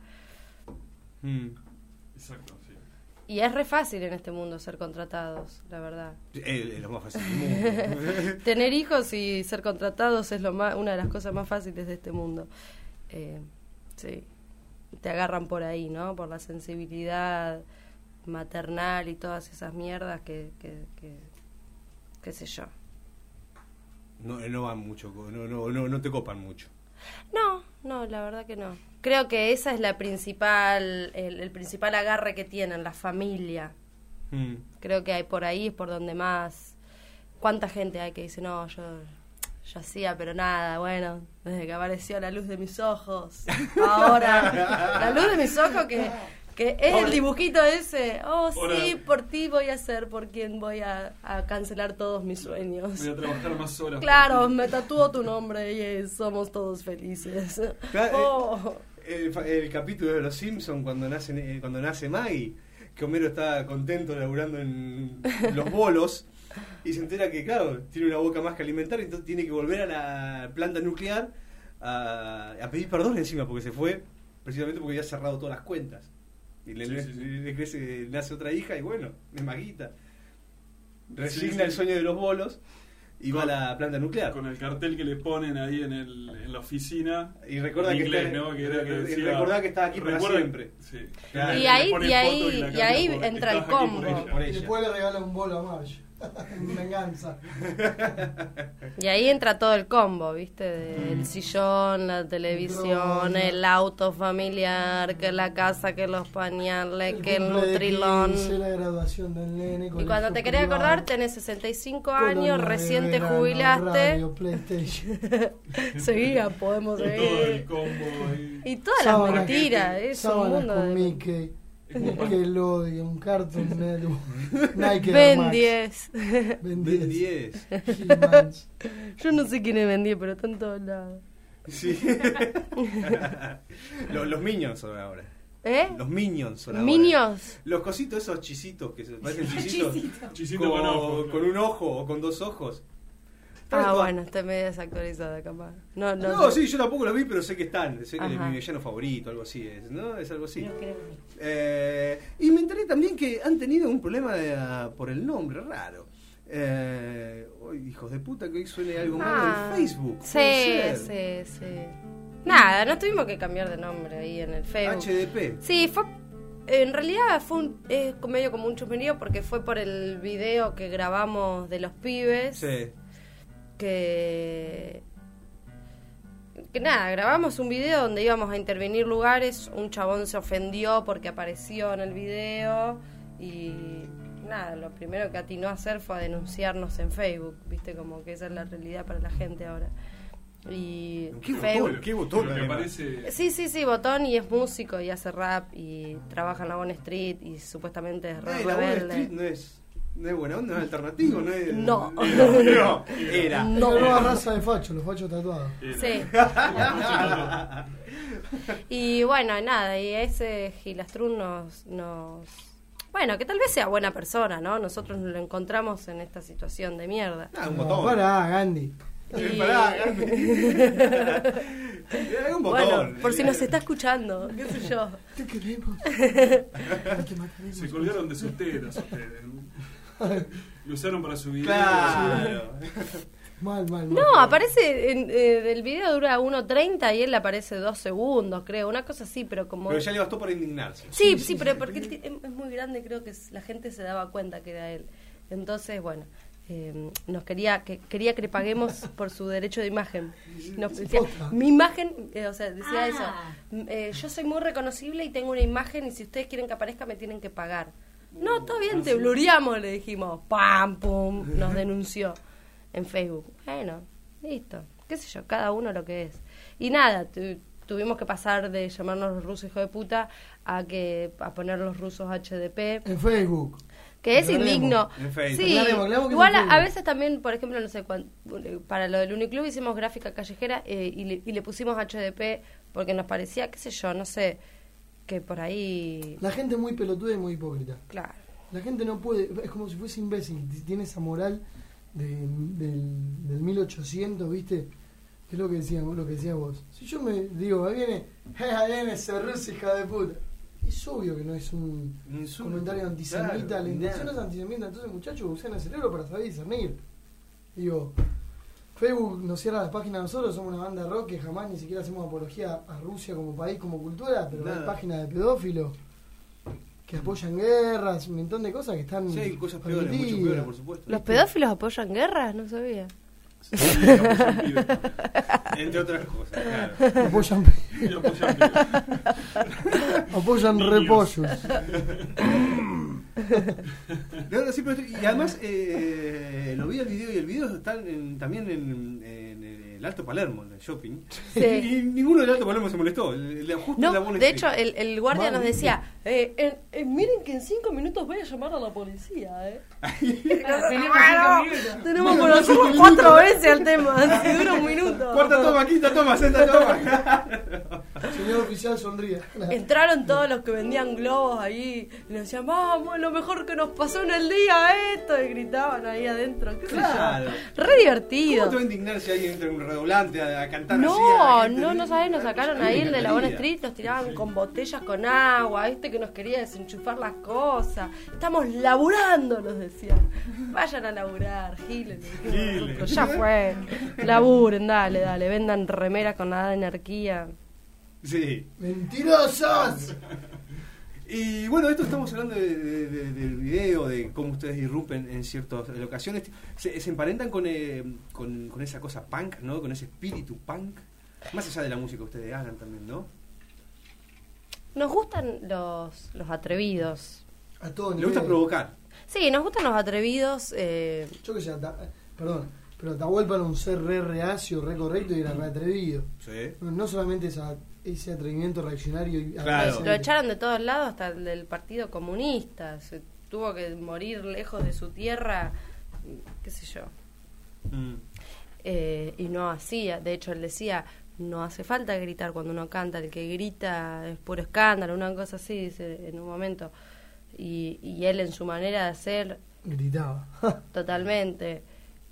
Exacto, sí. Y es re fácil en este mundo ser contratados, la verdad. Es lo más fácil del mundo. Tener hijos y ser contratados es una de las cosas más fáciles de este mundo. Sí, te agarran por ahí, ¿no? Por la sensibilidad maternal y todas esas mierdas que qué sé yo. No van mucho, no te copan mucho. No, la verdad que no. Creo que esa es la principal, el principal agarre que tienen, la familia. Creo que hay por ahí es por donde más. ¿Cuánta gente hay que dice, no, yo hacía, pero nada, bueno, desde que apareció la luz de mis ojos, ahora, la luz de mis ojos que es el dibujito ese, sí, por ti voy a ser por quien voy a cancelar todos mis sueños. Voy a trabajar más horas. Claro, me tatúo tu nombre y somos todos felices. Claro, el capítulo de Los Simpsons cuando nace Maggie, que Homero está contento laburando en los bolos y se entera que, claro, tiene una boca más que alimentar, entonces tiene que volver a la planta nuclear a pedir perdón encima porque se fue precisamente porque había cerrado todas las cuentas. Y le crece, nace otra hija y bueno, es Maguita. Resigna el sueño de los bolos y va a la planta nuclear. Con el cartel que le ponen ahí en la oficina. Y recuerda que que está aquí para siempre. Sí. Claro. Y ahí entra el combo. Y después le regala un bolo a Marge. Venganza. Y ahí entra todo el combo, ¿viste? El sillón, la televisión, el auto familiar, que la casa, que los pañales, que el nutrilón. La graduación del nene, y cuando te querés acordar, tenés 65 años, recién te jubilaste. Radio, PlayStation. Seguía, podemos seguir. Todo el combo y todas las mentiras, es un mundo con de... Mickey. Nickelodeon, Cartoon Network, Nike Ben 10. Ben 10. Yo no sé quién es Ben 10, pero está en todos lados. Sí. Los Minions son ahora. Los Minions son ahora. ¿Minions? Los cositos, esos chisitos que se parecen chisitos. Chisito con un ojo o con dos ojos. Bueno, estoy medio desactualizada, capaz. No, sí, yo tampoco los vi, pero sé que están. Sé que es mi villano favorito, algo así es, ¿no? Es algo así. Y me enteré también que han tenido un problema por el nombre raro. Hijos de puta, que hoy suene algo malo en Facebook. Sí. Nada, no tuvimos que cambiar de nombre ahí en el Facebook. HDP. Sí, en realidad fue medio como un chusmerío porque fue por el video que grabamos de los pibes. Sí. Que nada, grabamos un video donde íbamos a intervenir lugares, un chabón se ofendió porque apareció en el video y nada, lo primero que atinó a hacer fue a denunciarnos en Facebook, viste, como que esa es la realidad para la gente ahora. Y ¿Qué botón? Me parece... Sí, Botón, y es músico y hace rap y trabaja en la Bonne Street y supuestamente es re la Bonne rebelde. Street no es buena onda, no es alternativo, no es... No. Era. No. La nueva raza de fachos, los fachos tatuados. Sí. Y bueno, nada, y ese Gilastrún nos bueno, que tal vez sea buena persona, ¿no? Nosotros nos lo encontramos en esta situación de mierda. Un botón. Pará, Gandhi. Pará, un botón. Bueno, por si nos está escuchando, qué sé yo. Te queremos. Se colgaron de sus tetas ustedes. Lo usaron para su video. Claro. Mal. No, aparece del video dura 1:30 y él aparece 2 segundos, creo, una cosa así, pero como... Pero ya le bastó para indignarse. Sí, pero porque es muy grande, creo que la gente se daba cuenta que era él. Entonces, bueno, nos quería que le paguemos por su derecho de imagen. Nos decía, mi imagen, o sea, decía eso. Yo soy muy reconocible y tengo una imagen y si ustedes quieren que aparezca me tienen que pagar. No, todo bien, te blureamos, le dijimos. ¡Pam, pum! Nos denunció en Facebook. Bueno, listo. Qué sé yo, cada uno lo que es. Y nada, tuvimos que pasar de llamarnos los rusos hijos de puta a poner los rusos HDP. En Facebook. Que es indigno. Sí, igual a veces también, por ejemplo, no sé, para lo del Uniclub hicimos gráfica callejera y le pusimos HDP porque nos parecía, qué sé yo, no sé, que por ahí... La gente es muy pelotuda y muy hipócrita. Claro. La gente no puede, es como si fuese imbécil, tiene esa moral del 1800, ¿viste? Que es lo que decías vos. Si yo me digo, ahí viene ese ruso hija de puta. Es obvio que no es un comentario antisemita, claro, la intención es antisemita, entonces muchachos usen el cerebro para saber discernir. Digo, Facebook nos cierra las páginas, nosotros somos una banda de rock que jamás ni siquiera hacemos apología a Rusia como país, como cultura, pero hay páginas de pedófilos que apoyan guerras, un montón de cosas que están... Sí, cosas peores, mucho peores, por supuesto. ¿Los pedófilos apoyan guerras? No sabía. Sí, entre otras cosas, claro. Apoyan repollos. No, sí, pero, y además lo vi el video y el video está también en el Alto Palermo, en el shopping. Sí. Y ninguno del Alto Palermo se molestó. No, de hecho, el guardia nos decía, miren que en 5 minutos voy a llamar a la policía. Tenemos por nosotros 4 veces el tema, si dura un minuto. Cuarta toma, quinta toma, sexta toma. Señor oficial, sonríe. Entraron todos los que vendían globos ahí y nos decían, vamos, lo mejor que nos pasó en el día esto, y gritaban ahí adentro. Claro. Re divertido. ¿Cómo te va a indignar si alguien entra en un redoblante a cantar no, así? No sabés, nos sacaron ahí el de la Bonne Street, nos tiraban con botellas con agua, viste que nos quería desenchufar las cosas. Estamos laburando, nos decían. Vayan a laburar, giles. Ya fue. Laburen, dale, vendan remeras con nada de anarquía. Sí. ¡Mentirosos! Y bueno, esto estamos hablando del video, de cómo ustedes irrumpen en ciertas ocasiones. ¿Se emparentan con esa cosa punk, ¿no? Con ese espíritu punk. Más allá de la música que ustedes hagan también, ¿no? Nos gustan los atrevidos. A todos ¿Le gusta provocar? Sí, nos gustan los atrevidos. Yo que sé, perdón, pero Atahualpa para un ser re reacio, re correcto y era re atrevido. Sí. No solamente ese atrevimiento reaccionario. Y claro. Lo echaron de todos lados, hasta del Partido Comunista. Se tuvo que morir lejos de su tierra, qué sé yo. Y no hacía. De hecho, él decía, no hace falta gritar cuando uno canta. El que grita es puro escándalo, una cosa así, dice en un momento. Y él en su manera de hacer... Gritaba. Totalmente.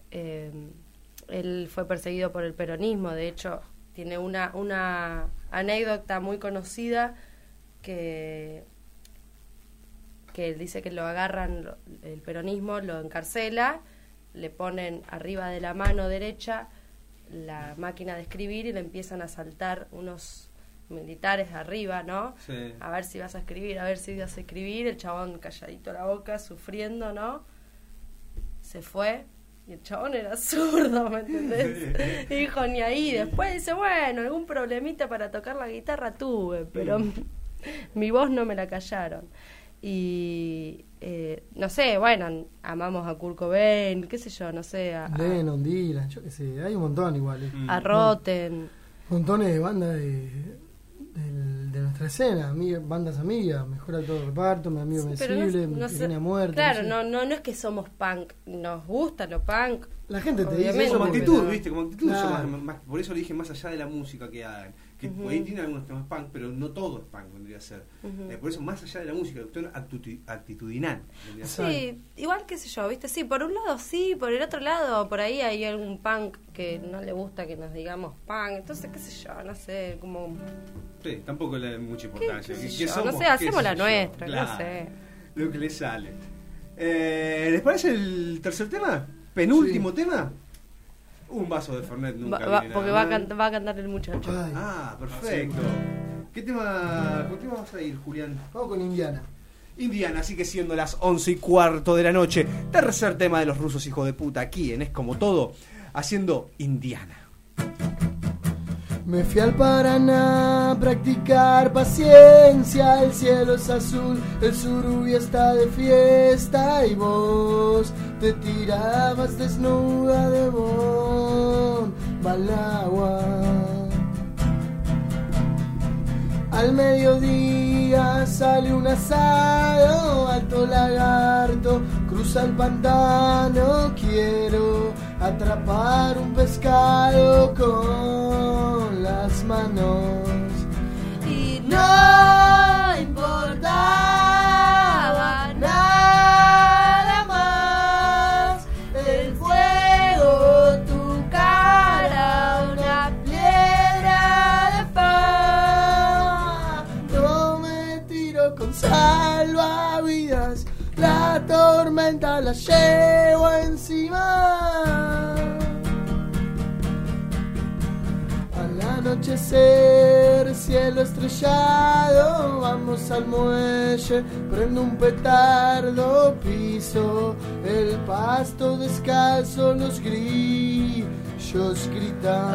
Él fue perseguido por el peronismo. De hecho, tiene una anécdota muy conocida que él dice que lo agarran, el peronismo lo encarcela le ponen arriba de la mano derecha la máquina de escribir y le empiezan a saltar unos militares arriba, ¿no? Sí. A ver si vas a escribir, el chabón calladito la boca, sufriendo, ¿no? Se fue y el chabón era zurdo, ¿me entendés? Y dijo, ni ahí. Después dice, bueno, algún problemita para tocar la guitarra tuve, pero mi voz no me la callaron. Y no sé, bueno, amamos a Kurt Cobain, qué sé yo, no sé, a Lennon, Dylan, yo qué sé, hay un montón igual. A Rotten. Montones de bandas de nuestra escena, bandas amigas, Mejor Actor de Reparto, Mi Amigo Invencible, Mi Pequeña Muerte. Claro, no es que somos punk, nos gusta lo punk. La gente te dice como actitud, ¿viste? Como actitud, claro. por eso le dije más allá de la música que hagan. Que ahí tiene algunos temas punk, pero no todo es punk, vendría a ser. Por eso, más allá de la música, cuestión actitudinal. Sí, igual que sé yo, ¿viste? Sí, por un lado sí, por el otro lado, por ahí hay algún punk que no le gusta que nos digamos punk. Entonces, qué sé yo, no sé, como... Sí, tampoco le da mucha importancia. No sé, hacemos la nuestra, claro, no sé. Lo que le sale. ¿Les parece el tercer tema? ¿Penúltimo tema? Un vaso de Fernet nunca viene porque va a cantar el muchacho. Ay. Perfecto. ¿Con qué tema vas a ir, Julián? Vamos con Indiana. Indiana, así que siendo las 11:15 de la noche, tercer tema de los rusos hijos de puta, aquí en Es Como Todo, haciendo Indiana. Me fui al Paraná a practicar paciencia. El cielo es azul, el surubí está de fiesta y vos te tirabas desnuda de bomba al agua. Al mediodía sale un asado, alto lagarto, cruza el pantano. Quiero atrapar un pescado con las manos. Y no importaba nada más, el fuego, tu cara, una piedra de pan. No me tiro con salvavidas, la tormenta la llevo encima. Al anochecer, cielo estrellado, vamos al muelle, prendo un petardo, piso el pasto descalzo, los grillos gritan.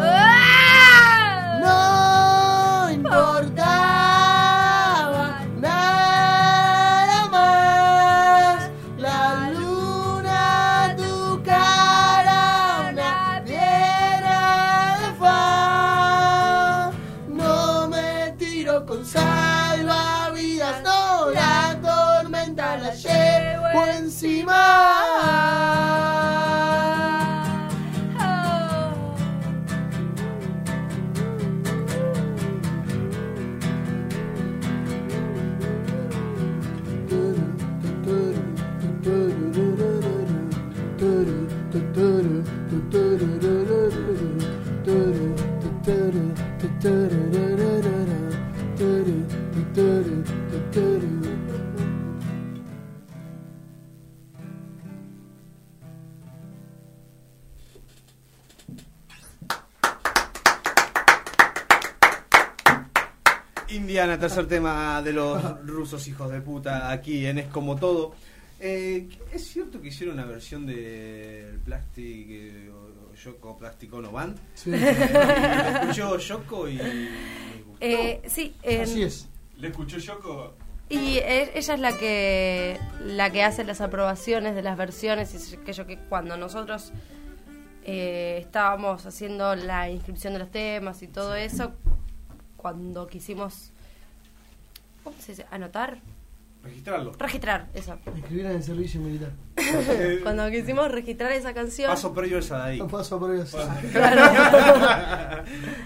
No importaba nada más, la luna, tu cara, una piedra de fan. No me tiro con salvavidas, no, la tormenta la llevo encima. Indiana, tercer tema de los rusos hijos de puta, aquí en Es Como Todo. ¿Es cierto que hicieron una versión de Plastic Yoko Plástico No Band? Sí. Escuchó Yoko y me gustó. Sí, Así es. ¿Le escuchó Yoko? Y ella es la que hace las aprobaciones de las versiones, y aquello que cuando nosotros estábamos haciendo la inscripción de los temas y todo eso, cuando quisimos, ¿cómo se dice? ¿Anotar? Registrar, eso. Escribir en el servicio militar. Cuando quisimos registrar esa canción. Paso previo al Sadaí. Paso previo. Claro.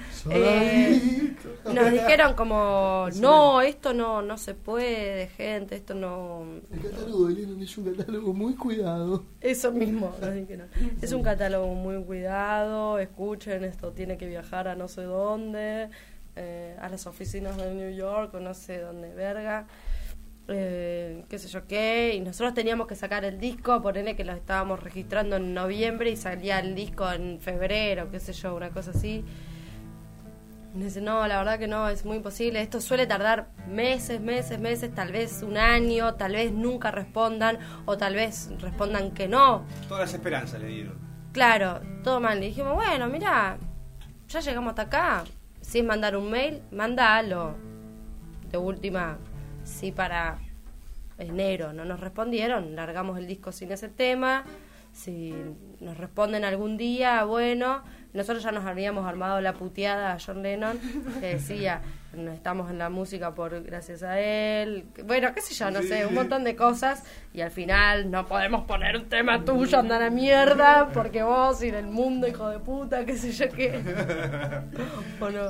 Nos dijeron como, no, esto no se puede, gente, esto no... El catálogo de Lennon es un catálogo muy cuidado. Eso mismo, nos dijeron. Es un catálogo muy cuidado, escuchen, esto tiene que viajar a no sé dónde, a las oficinas de New York o no sé dónde, verga. qué sé yo qué, y nosotros teníamos que sacar el disco, ponerle que lo estábamos registrando en noviembre y salía el disco en febrero, qué sé yo, una cosa así. Y me dice, no, la verdad que no, es muy imposible, esto suele tardar meses, tal vez un año, tal vez nunca respondan, o tal vez respondan que no. Todas las esperanzas le dieron. Claro, todo mal. Le dijimos, bueno, mira, ya llegamos hasta acá, si es mandar un mail, mandalo. De última, si para enero no nos respondieron, largamos el disco sin ese tema. Si nos responden algún día, bueno. Nosotros ya nos habíamos armado la puteada a John Lennon, que decía, no estamos en la música gracias a él. Bueno, qué sé yo, no sé, un montón de cosas. Y al final, no podemos poner un tema tuyo, anda a la mierda, porque vos y el mundo, hijo de puta, qué sé yo qué. ¿O no?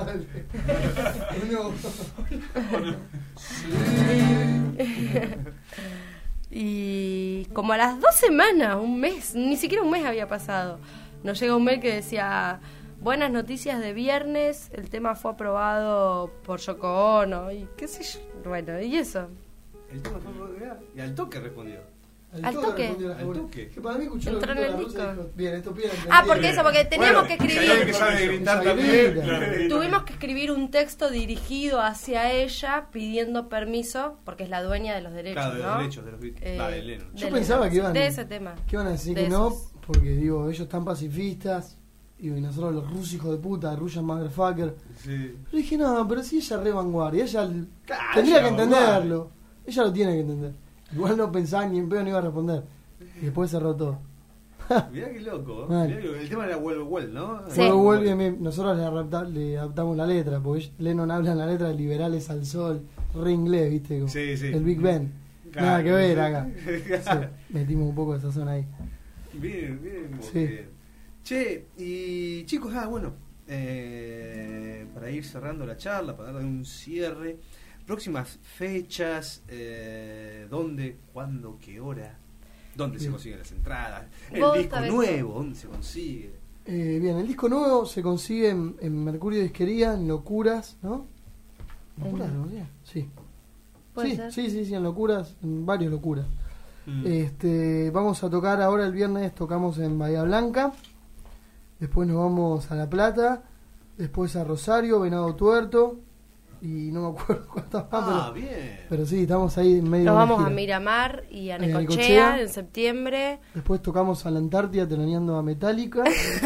Y como a las 2 semanas, un mes, ni siquiera un mes había pasado, nos llega un mail que decía, buenas noticias de viernes, el tema fue aprobado por Yoko Ono, y qué sé yo, bueno, y eso. El tema fue aprobado, y al toque respondió. Al toque. Al toque. Que para mí escuchó entró en el disco. Bien, esto pide porque teníamos que escribir. Que sabe gritar también. Tuvimos que escribir un texto dirigido hacia ella pidiendo permiso, porque es la dueña de los derechos, claro, de ¿no? los derechos de los de Lennon. Yo pensaba que iban de ese tema. Que iban a decir De que no, esos. porque digo, ellos están pacifistas y nosotros los rusos hijos de puta, Russian motherfucker. Sí. Yo dije, no, pero si ella es re vanguardia, ella Claro, tendría que ella entenderlo. Ella lo tiene que entender. Igual no pensaba ni en pedo ni iba a responder. Y después cerró todo. Mirá qué loco. Mal. Mirá que el tema era Well, ¿no? Sí. Nosotros le adaptamos la letra, porque Lennon habla en la letra de liberales al sol, re inglés, ¿viste? Como Sí. el Big Ben. Claro. Nada que ver acá. Sí, metimos un poco de sazón ahí. Bien, Sí. bien. Che, y chicos, bueno, para ir cerrando la charla, para darle un cierre, próximas fechas, ¿dónde, cuándo, qué hora? ¿Dónde se consiguen las entradas? El disco nuevo, ¿dónde se consigue? Bien, el disco nuevo se consigue en Mercurio Disquería, en Locuras, ¿no? ¿Locuras, no? Sí. Sí, en Locuras, en varios Locuras. Vamos a tocar ahora el viernes, tocamos en Bahía Blanca, después nos vamos a La Plata, después a Rosario, Venado Tuerto, y no me acuerdo cuántas más, pero sí, estamos ahí en medio Nos de una vamos gira. a Miramar y a Necochea en septiembre. Después tocamos a la Antártida teloneando a Metallica.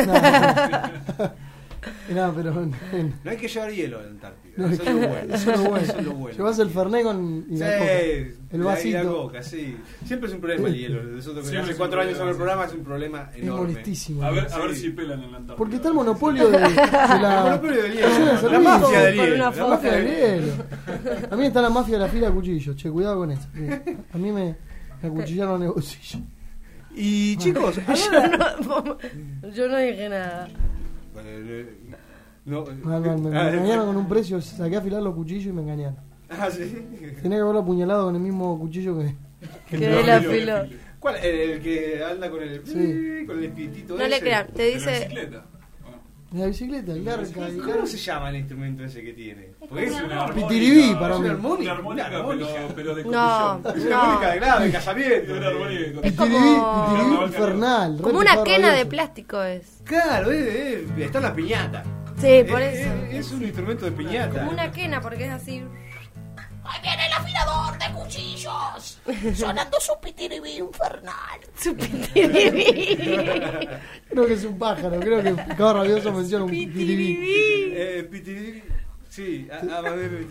No, pero no hay que llevar hielo a la Antártida. No, eso es lo bueno. Llevas el Fernet con y la coca. El vasito. Y la coca, sí. Siempre es un problema el hielo. Nosotros que hace 4 años en el programa es un problema enorme. Es molestísimo. A ver si pelan en la Antártida. Porque está el monopolio de la... El monopolio del hielo. La mafia del hielo. La mafia del hielo. También está la mafia de la fila de cuchillos. Che, cuidado con eso. A mí me acuchillaron el bolsillo. Y chicos, yo no dije nada. Me engañaron con un precio, saqué a afilar los cuchillos y me engañaron. Sí. Tenía que haberlo apuñalado con el mismo cuchillo que él afiló. ¿Cuál? El que anda con el sí. Con el espitito no ese. Le crean, te dice. ¿De la bicicleta? La bicicleta, el garca. ¿Cómo se llama el instrumento ese que tiene? Porque es una armónica. Pitiribí para mí. Una armónica, pero de no, cotillón. Es una armónica de grave, casamiento. Una armónica de cotillón. Pitiribí infernal. Como una quena de plástico es. Claro, está en la piñata. Sí, por eso. Es un instrumento de piñata. Como una quena, porque es así. ¡Ahí viene el afilador de cuchillos! Sonando su pitiribí infernal. Su pitiribí. Creo que es un pájaro, creo que Picado Rabioso menciona un pitiribí. Pitiribí. Sí, a ver,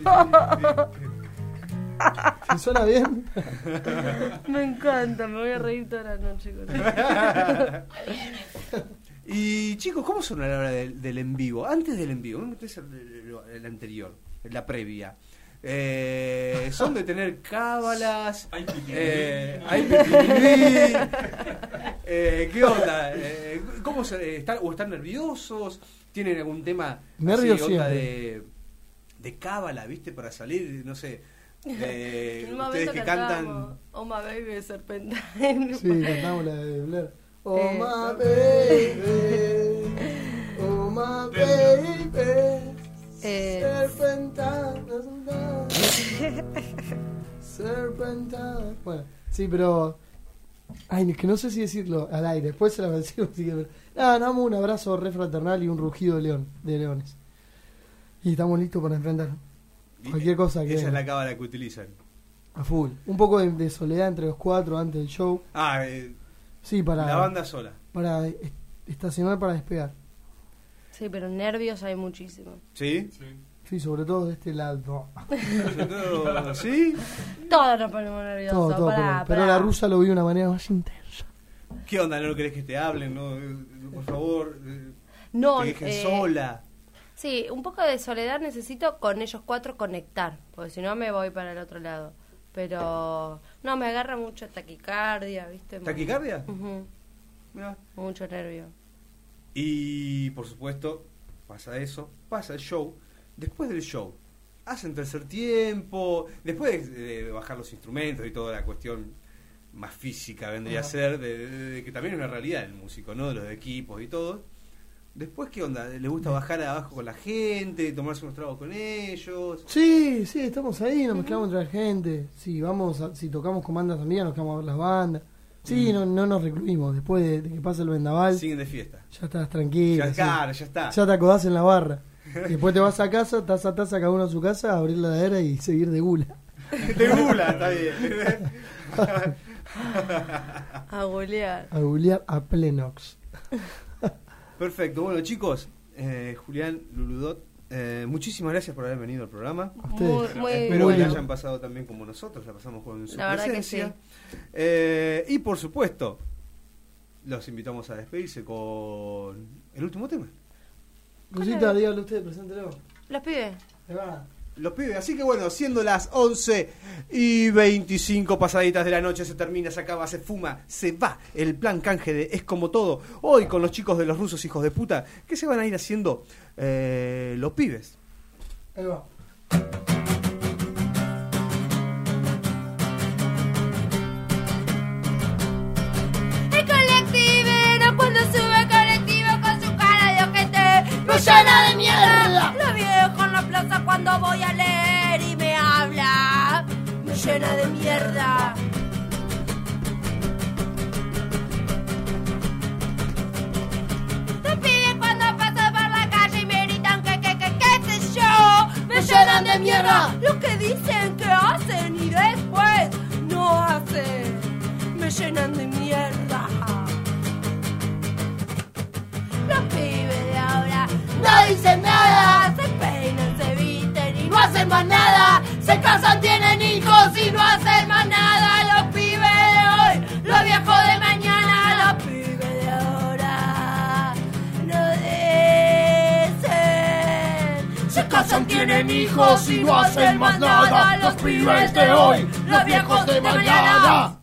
¿Se suena bien? Me encanta, me voy a reír toda la noche con eso. Y chicos, ¿cómo son a la hora del en vivo? Antes del en vivo, el anterior, la previa. Son de tener cábalas, hay pitiribí. ¿Qué onda? ¿Cómo están nerviosos? ¿Tienen algún tema nervios así, onda de cábala, viste, para salir, no sé? Ustedes que cantan Oh My Baby de Serpentine. Sí, cantamos la de Blair. Oh my baby, oh my baby, Serpentine. Serpentine. Bueno, sí, pero... Ay, es que no sé si decirlo al aire. Después se la decimos. Así que... Nada, un abrazo re fraternal y un rugido de leones. Y estamos listos para enfrentar cualquier cosa que... Esa es la cábala que utilizan. A full. Un poco de soledad entre los 4 antes del show. Sí, para... La banda sola. Para estacionar, para despegar. Sí, pero nervios hay muchísimos. ¿Sí? Sí, sobre todo de este lado. ¿Sí? Todos nos ponemos nerviosos. Todo, pero la rusa lo vi de una manera más intensa. ¿Qué onda? ¿No querés que te hablen? No, por favor, no, te dejen sola. Sí, un poco de soledad necesito con ellos 4 conectar, porque si no me voy para el otro lado. Pero no, me agarra mucho taquicardia, ¿viste? ¿Taquicardia? Mirá. Mucho nervio. Y por supuesto, pasa eso, pasa el show. Después del show, hacen tercer tiempo, después de bajar los instrumentos y toda la cuestión más física vendría a ser, de que también es una realidad el músico, ¿no? De los equipos y todo. Después, ¿qué onda? ¿Les gusta bajar abajo con la gente, tomarse unos tragos con ellos? Sí, estamos ahí, nos mezclamos entre la gente. Si tocamos con bandas también, nos quedamos a ver las bandas. Sí, no nos recluimos. Después de que pasa el vendaval, siguen de fiesta. Ya estás tranquilo. Ya está. Ya te acodás en la barra. Después te vas a casa, taza a taza, cada uno a su casa, a abrir la heladera y seguir de gula. De gula, está bien. A gulear. A gulear a plenox. Perfecto. Bueno, chicos, Julián, Luludot, muchísimas gracias por haber venido al programa. A ustedes. Espero que la hayan pasado también como nosotros, la pasamos con su presencia. Que sí. Y por supuesto, los invitamos a despedirse con el último tema. Lucita, dígale usted, preséntelo. Los pibes. Los pibes, así que bueno, siendo las 11:25 pasaditas de la noche, se termina, se acaba, se fuma, se va el plan canje de Es Como Todo. Hoy con los chicos de Los Rusos Hijos de Puta, que se van a ir haciendo los pibes. Ahí va. El colectivero cuando sube el colectivo con su cara de ojete me llena de mierda. La vieja en la plaza cuando voy a leer y me habla me llena de mierda. Los pibes cuando paso por la calle y me gritan que sé yo, me llenan de mierda. Los que dicen que hacen y después no hacen, me llenan de mierda. Los pibes de ahora no dicen nada, se peinan, se visten y no hacen más nada, se casan, tienen hijos y no hacen más nada. Los pibes de hoy, los viejos de mañana, los pibes de ahora no dicen. Se casan, tienen hijos y no hacen más nada. Los pibes de hoy, los viejos de mañana.